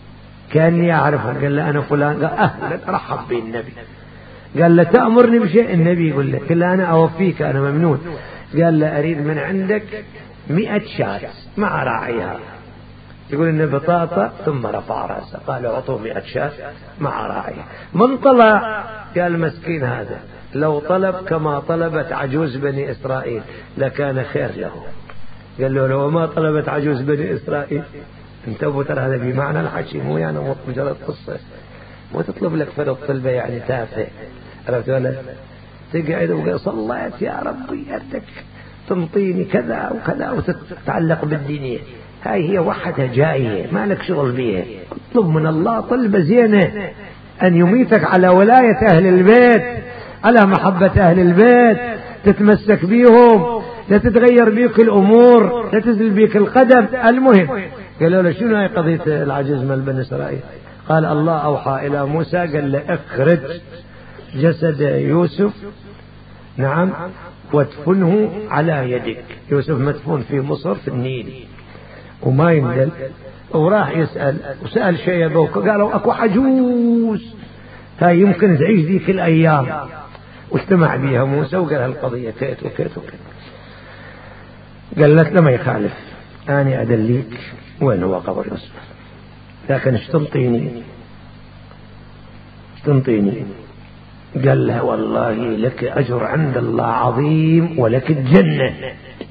كأني أعرفه. قال له أنا فلان. قال أهلا رحب به النبي. قال له تأمرني بشيء؟ النبي يقول له قال له أنا أوفيك أنا ممنون. قال له أريد من عندك مئة شاة مع راعيها. يقول إن بطاطا ثم رفع رأسه قال أعطوه مئة شاة مع راعيها. من طلع؟ قال مسكين هذا لو طلب كما طلبت عجوز بني إسرائيل لكان خير له. قال له لو ما طلبت عجوز بني إسرائيل انتبهوا ترى هذا بمعنى الحكي مو يعني مجرد قصة. مو تطلب لك فرض طلبة يعني تافه عرفت ولا تقعد وقال صليت يا ربي أردك تنطيني كذا وكذا وتتعلق بالدينية. هاي هي وحدها جاية ما لك شغل بيها. اطلب من الله طلبة زينة أن يميتك على ولاية أهل البيت على محبة أهل البيت تتمسك بيهم لا تتغير بيك الأمور لا تزل بيك القدم. المهم قالوا له شنو هاي قضية العجز من بني إسرائيل؟ قال الله أوحى إلى موسى قال له اخرج جسد يوسف نعم وادفنه على يدك. يوسف مدفون في مصر في النيل وما يندل. وراح يسأل وسأل شيبه قالوا أكو عجوز هاي يمكن تعيش ذيك الأيام. واجتمع بها موسى وقال هالقضية كيت وكيت وكيت. قالت لما يخالف أنا أدليك وين هو قبر يوسف لكن ايش تنطيني تنطيني؟ قال لها والله لك أجر عند الله عظيم ولك الجنة.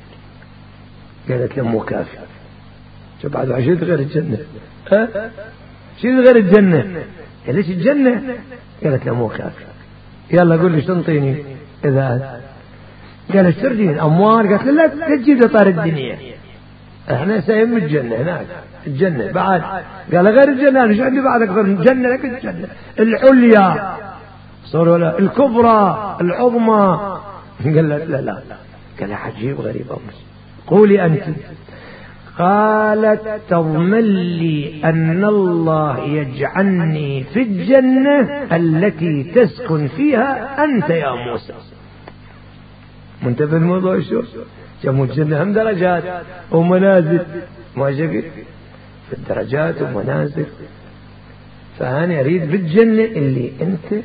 قالت له مو كافي شو بعد عشت غير الجنة؟ أه؟ شو غير الجنة؟ قال ليش الجنة؟ قالت له مو كافي، يلا قول لي تنطيني إذا قال ايش تريدين؟ أموال؟ قالت له لا تجيب لي طار الدنيا، احنا سايم الجنة هناك الجنة بعد. قال غير الجنة ايش عندي بعد أكثر من الجنة؟ لك الجنة العليا صاروا لا الكبرى العظمى. قال لا لا لا. قال عجيب غريب أمس، قولي أنت. قالت تضمن لي أن الله يجعلني في الجنة التي تسكن فيها أنت يا موسى. منتبه الموضوع شو؟ جمو الجنة هم درجات ومنازل، ما شكل في الدرجات ومنازل. فأنا أريد بالجنة اللي أنت.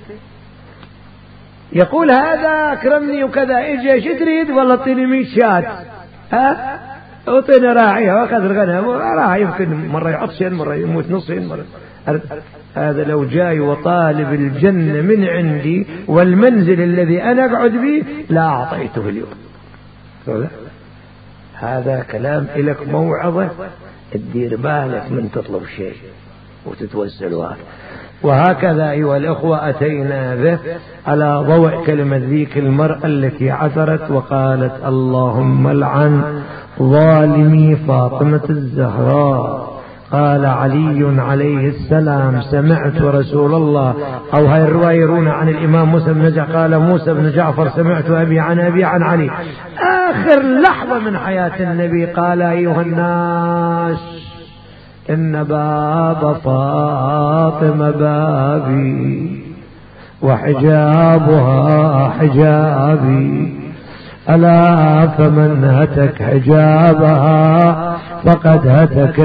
يقول هذا أكرمني وكذا، إيش ايش تريد؟ والله اعطيني مية شاة، ها اعطينا راعيها واخذ الغنم راعي، يمكن مرة يعطشن مرة يموت نصين مرة. هذا لو جاي وطالب الجنة من عندي والمنزل الذي أنا أقعد به لا أعطيته اليوم. هذا كلام إلك موعظة، تدير بالك من تطلب شيء وتتوسل وهذا. وهكذا أيها الأخوة أتينا به على ضوء كلمة ذيك المرأة التي عثرت وقالت اللهم لعن ظالمي فاطمة الزهراء. قال علي عليه السلام سمعت رسول الله، أو هاي الرواية يرونا عن الإمام موسى بن جعفر قال موسى بن جعفر سمعت أبي عن أبي عن علي آخر لحظة من حياة النبي قال أيها الناس إن باب فاطمة بابي وحجابها حجابي، ألا فمن هتك حجابها فقد هتك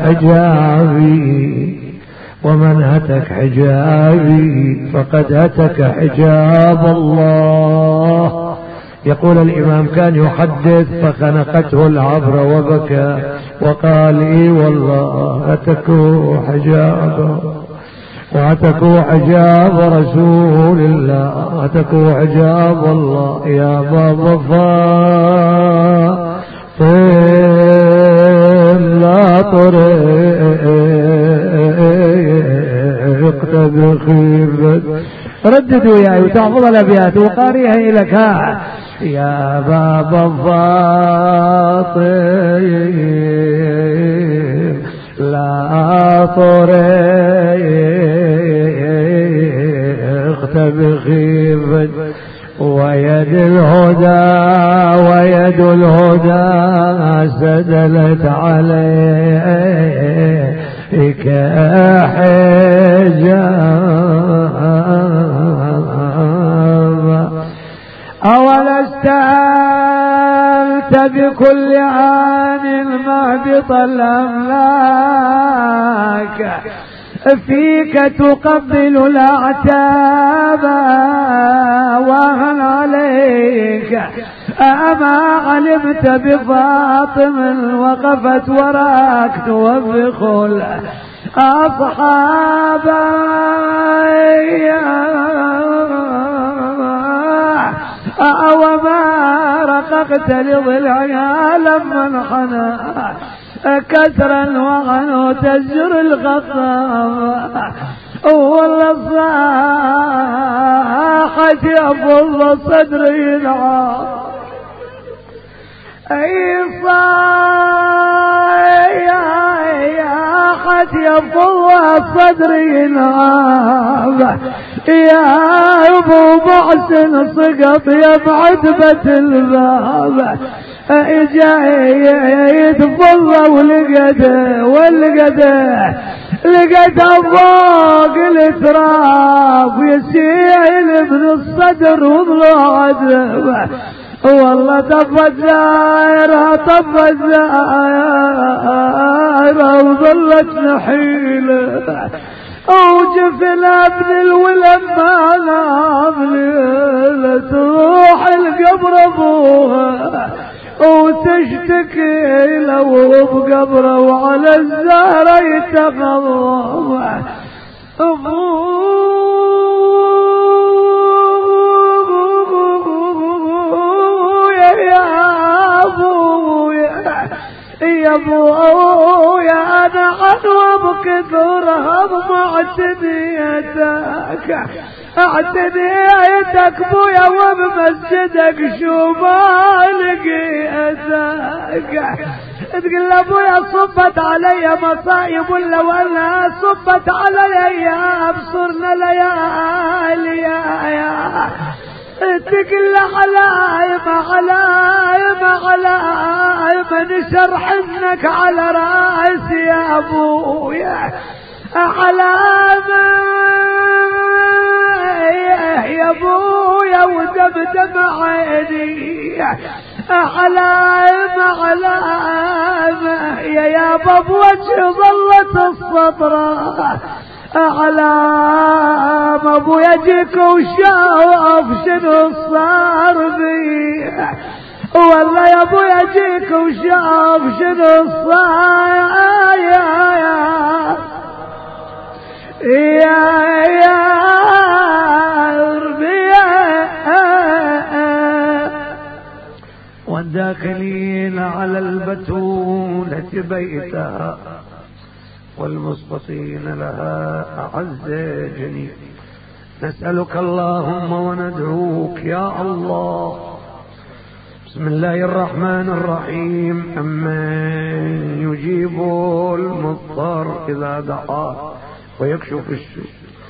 حجابي، ومن هتك حجابي فقد هتك حجاب الله. يقول الإمام كان يحدث فخنقته العبرة وبكى وقال إي والله هتكوا حجابه وهتكوا حجاب رسول الله، هتكوا حجاب الله. يا بابا فاطم لا طريقت بخيبة. رددوا يا وتحفظ الأبيات وقاريها إلك. ها يا بابا فاطم لا طريقت بخيبة، ويد الهدى ويد الهدى سدلت عليك حجاب. أولست أنت بكل عان مهبط الأملاك فيك تقبل الأعتاب، وهل عليك أما علمت بفاطم وقفت وراك توبخ الأصحاب. وما رققت لضلعها لما انحنى كثرا وغنو تزجر الخطاب. والله صاحت يفض صدري العار، اي صاحت يفض صدري العار. يا ابو محسن سقط يا بعتبة الباب، جاي يتفضى ولقده ولقده لقده فوق التراب يسيل من الصدر وضلع عذبه. والله طفت زايرها طفت زايرها وظلت نحيله، اوجف الابن الولد ما نام ليلة تروح القبر ابوها وتشتكي له بقبره وعلى الزهرة يتغضب. ابويا يا ابويا يا ابويا انا عنوى وبكثرها بمعتديتك اعتديتك بويا وبمسجدك شو ما لقيتك. تقول ابويا صبت علي مصايب ولا ولا صبت علي ايام صرنا ليالي يا تقول حلايم حلايم حلايم نشر حنك على راسي يا ابويا حلايم يا ابويا ودمدم عيني حلايم حلايم يا يابا بوجه ظلت الصبرة حلايم ابو يجيك وشاف شنو صار بي والله يا ابو يجيك وشاف شنو صار يا يا يا والداخلين على البتولة بيتها والمسبطين لها أعز جنين. نسألك اللهم وندعوك يا الله. بسم الله الرحمن الرحيم. أمن يجيب المضطر إذا دعاه ويكشف السوء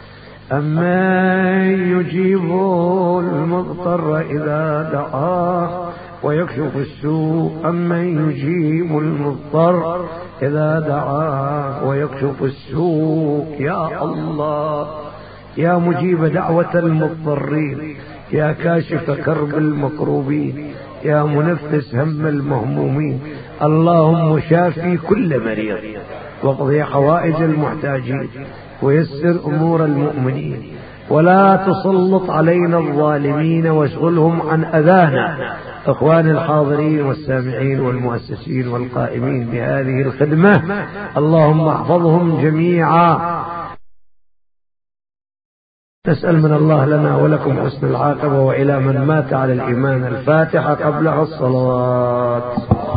أمن يجيب المضطر إذا دعاه ويكشف السوء أمن يجيب المضطر إذا دعاه ويكشف السوء يا الله. يا مجيب دعوة المضطرين يا كاشف كرب المكروبين يا منفس هم المهمومين اللهم شافي كل مريض واقضي حوائج المحتاجين ويسر أمور المؤمنين ولا تسلط علينا الظالمين واشغلهم عن أذانا. إخوان الحاضرين والسامعين والمؤسسين والقائمين بهذه الخدمة اللهم احفظهم جميعا. نسأل من الله لنا ولكم حسن العاقبة وإلى من مات على الإيمان الفاتحة قبلها الصلاة.